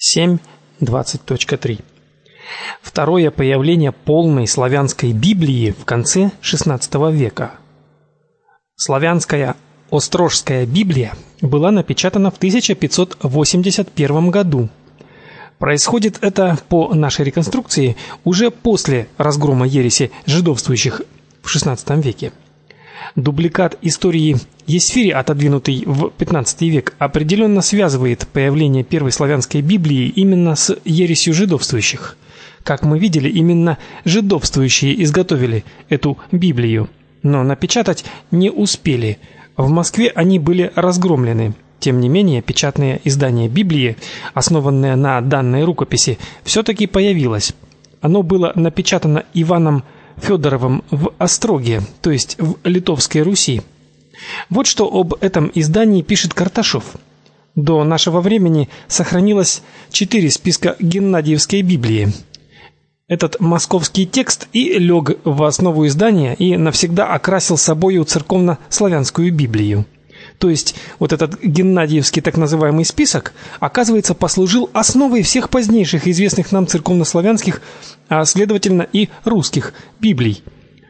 7.20.3. Второе появление полной славянской Библии в конце XVI века. Славянская Острожская Библия была напечатана в 1581 году. Происходит это, по нашей реконструкции, уже после разгрома ереси жидовствующих в XVI веке. Дубликат истории Есфири, отодвинутый в XV век, определенно связывает появление первой славянской Библии именно с ересью жидовствующих. Как мы видели, именно жидовствующие изготовили эту Библию, но напечатать не успели. В Москве они были разгромлены. Тем не менее, печатное издание Библии, основанное на данной рукописи, все-таки появилось. Оно было напечатано Иваном Фёдоровым в Остроге, то есть в Литовской Руси. Вот что об этом издании пишет Карташов. До нашего времени сохранилось 4 списка Геннадиевской Библии. Этот московский текст и лег в основу издания и навсегда окрасил собою церковно-славянскую Библию. То есть вот этот Геннадиевский так называемый список, оказывается, послужил основой всех позднейших известных нам церковно-славянских, а следовательно и русских Библий.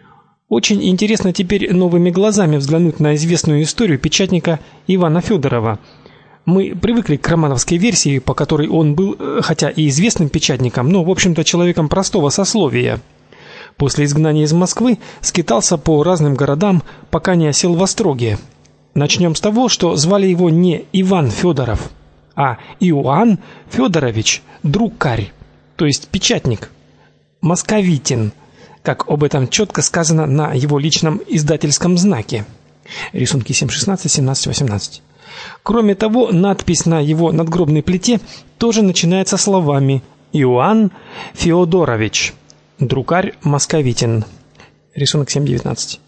Очень интересно теперь новыми глазами взглянуть на известную историю печатника Ивана Фёдорова. Мы привыкли к романовской версии, по которой он был, хотя и известным печатником, но, в общем-то, человеком простого сословия. После изгнания из Москвы скитался по разным городам, пока не осел в Остроге. Начнем с того, что звали его не Иван Фёдоров, а Иоанн Фёдорович Друкарь, то есть печатник, московитин, как об этом четко сказано на его личном издательском знаке. Рисунки 7.16, 17.18. Кроме того, надпись на его надгробной плите тоже начинается словами Иоанн Феодорович Друкарь московитин. Рисунок 7.19.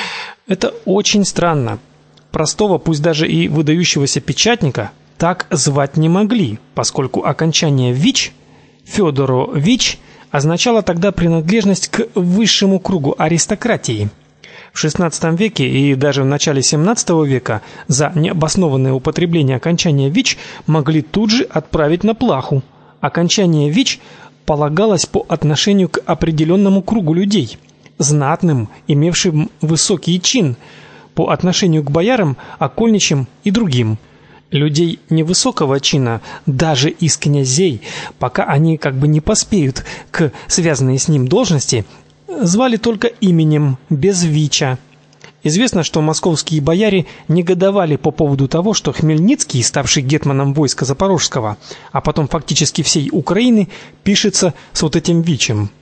Это очень странно. Простого, пусть даже и выдающегося печатника так звать не могли, поскольку окончание «вич» Фёдорович означало тогда принадлежность к высшему кругу аристократии. В XVI веке и даже в начале XVII века за необоснованное употребление окончания «вич» могли тут же отправить на плаху. Окончание «вич» полагалось по отношению к определенному кругу людей, знатным, имевшим высокий чин, по отношению к боярам, окольничьим и другим. Людей невысокого чина, даже из князей, пока они как бы не поспеют к связанной с ним должности, звали только именем, без вича. Известно, что московские бояре негодовали по поводу того, что Хмельницкий, ставший гетманом войска Запорожского, а потом фактически всей Украины, пишется с вот этим вичем.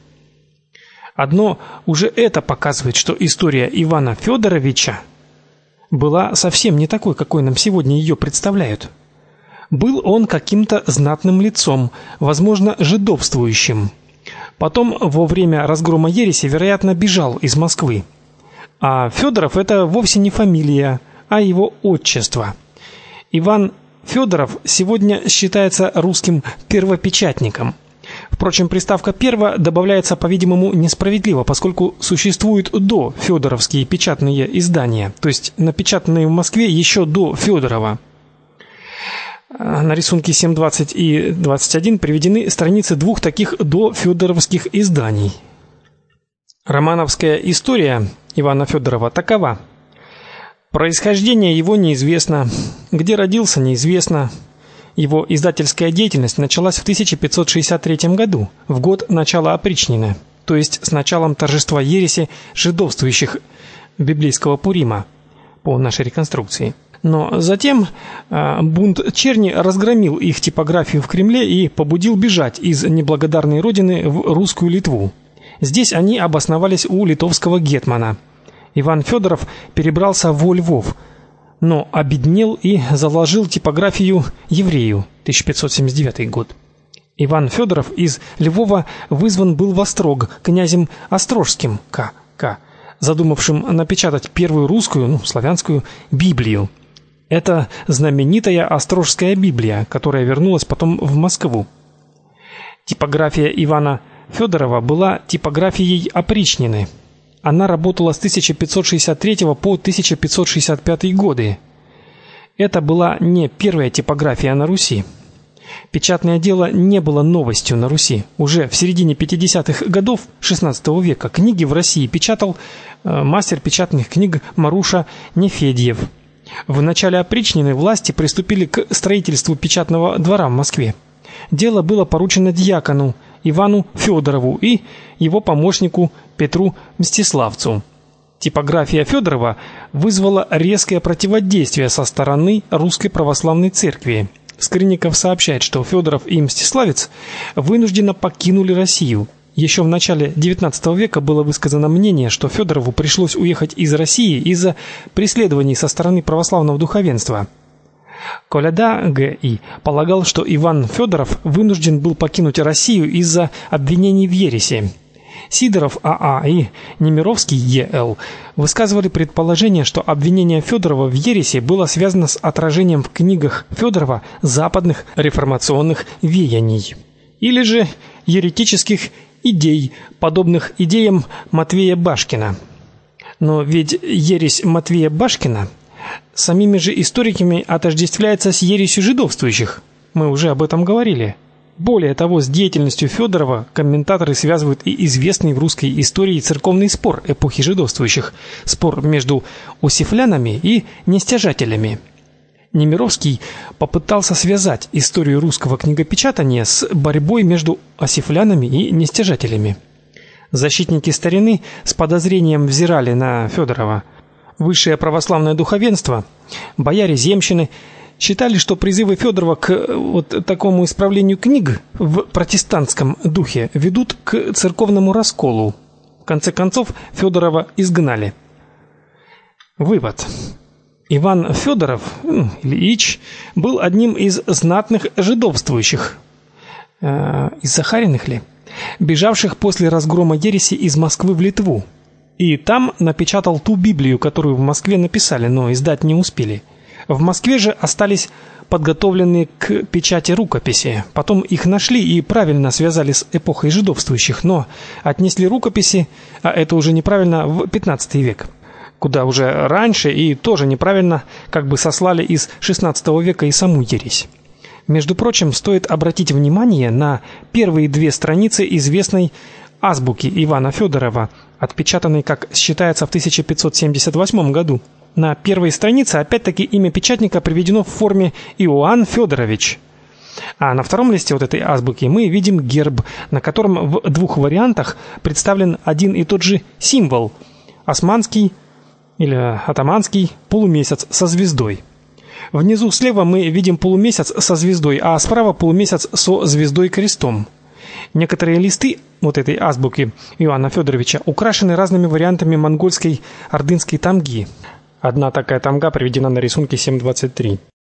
Одно уже это показывает, что история Ивана Фёдоровича была совсем не такой, какой нам сегодня ее представляют. Был он каким-то знатным лицом, возможно, жидовствующим. Потом, во время разгрома ереси, вероятно, бежал из Москвы. А Фёдоров — это вовсе не фамилия, а его отчество. Иван Фёдоров сегодня считается русским первопечатником. Впрочем, приставка «перво» добавляется, по-видимому, несправедливо, поскольку существуют до фёдоровские печатные издания, то есть напечатанные в Москве еще до Фёдорова. На рисунке 7.20 и 21 приведены страницы двух таких дофёдоровских изданий. Романовская история Ивана Фёдорова такова. Происхождение его неизвестно, где родился неизвестно. Его издательская деятельность началась в 1563 году, в год начала опричнины, то есть с началом торжества ереси жидовствующих библейского Пурима, по нашей реконструкции. Но затем бунт черни разгромил их типографию в Кремле и побудил бежать из неблагодарной родины в русскую Литву. Здесь они обосновались у литовского гетмана. Иван Фёдоров перебрался во Львов, но обеднел и заложил типографию еврею, 1579 год. Иван Фёдоров из Львова вызван был в Острог князем Острожским К., задумавшим напечатать первую русскую, славянскую Библию. Это знаменитая Острожская Библия, которая вернулась потом в Москву. Типография Ивана Фёдорова была типографией опричнины. Она работала с 1563 по 1565 годы. Это была не первая типография на Руси. Печатное дело не было новостью на Руси. Уже в середине 50-х годов XVI века книги в России печатал мастер печатных книг Маруша Нефедьев. В начале опричнины власти приступили к строительству печатного двора в Москве. Дело было поручено дьякону Ивану Федорову и его помощнику Петру Мстиславцу. Типография Федорова вызвала резкое противодействие со стороны Русской православной церкви. Скрынников сообщает, что Федоров и Мстиславец вынужденно покинули Россию. Еще в начале XIX века было высказано мнение, что Федорову пришлось уехать из России из-за преследований со стороны православного духовенства. Коляда Г.И. полагал, что Иван Федоров вынужден был покинуть Россию из-за обвинений в ереси. Сидоров А.А. и Немировский Е.Л. высказывали предположение, что обвинение Федорова в ереси было связано с отражением в книгах Федорова западных реформационных веяний или же еретических идей, подобных идеям Матвея Башкина. Но ведь ересь Матвея Башкина самими же историками отождествляется с ересью жидовствующих. Мы уже об этом говорили. Более того, с деятельностью Федорова комментаторы связывают и известный в русской истории церковный спор эпохи жидовствующих, спор между усифлянами и нестяжателями. Немировский попытался связать историю русского книгопечатания с борьбой между осифлянами и нестяжателями. Защитники старины с подозрением взирали на Федорова. Высшее православное духовенство, бояре-земщины считали, что призывы Федорова к такому исправлению книг в протестантском духе ведут к церковному расколу. В конце концов Федорова изгнали. Вывод. Иван Федоров, Ильич, был одним из знатных жидовствующих, из Захариных ли, бежавших после разгрома ереси из Москвы в Литву. И там напечатал ту Библию, которую в Москве написали, но издать не успели. В Москве же остались подготовленные к печати рукописи. Потом их нашли и правильно связали с эпохой жидовствующих, но отнесли рукописи, а это уже неправильно, в 15 век, куда уже раньше и тоже неправильно как бы сослали из 16 века и саму ересь. Между прочим, стоит обратить внимание на первые 2 страницы известной азбуки Ивана Федорова, отпечатанной, как считается, в 1578 году. На первой странице опять-таки имя печатника приведено в форме Иоанн Федорович. А на втором листе вот этой азбуки мы видим герб, на котором в 2 вариантах представлен один и тот же символ – османский или атаманский полумесяц со звездой. Внизу слева мы видим полумесяц со звездой, а справа полумесяц со звездой-крестом. Некоторые листы вот этой азбуки Иоанна Федоровича украшены разными вариантами монгольской ордынской тамги. Одна такая тамга приведена на рисунке 7.23.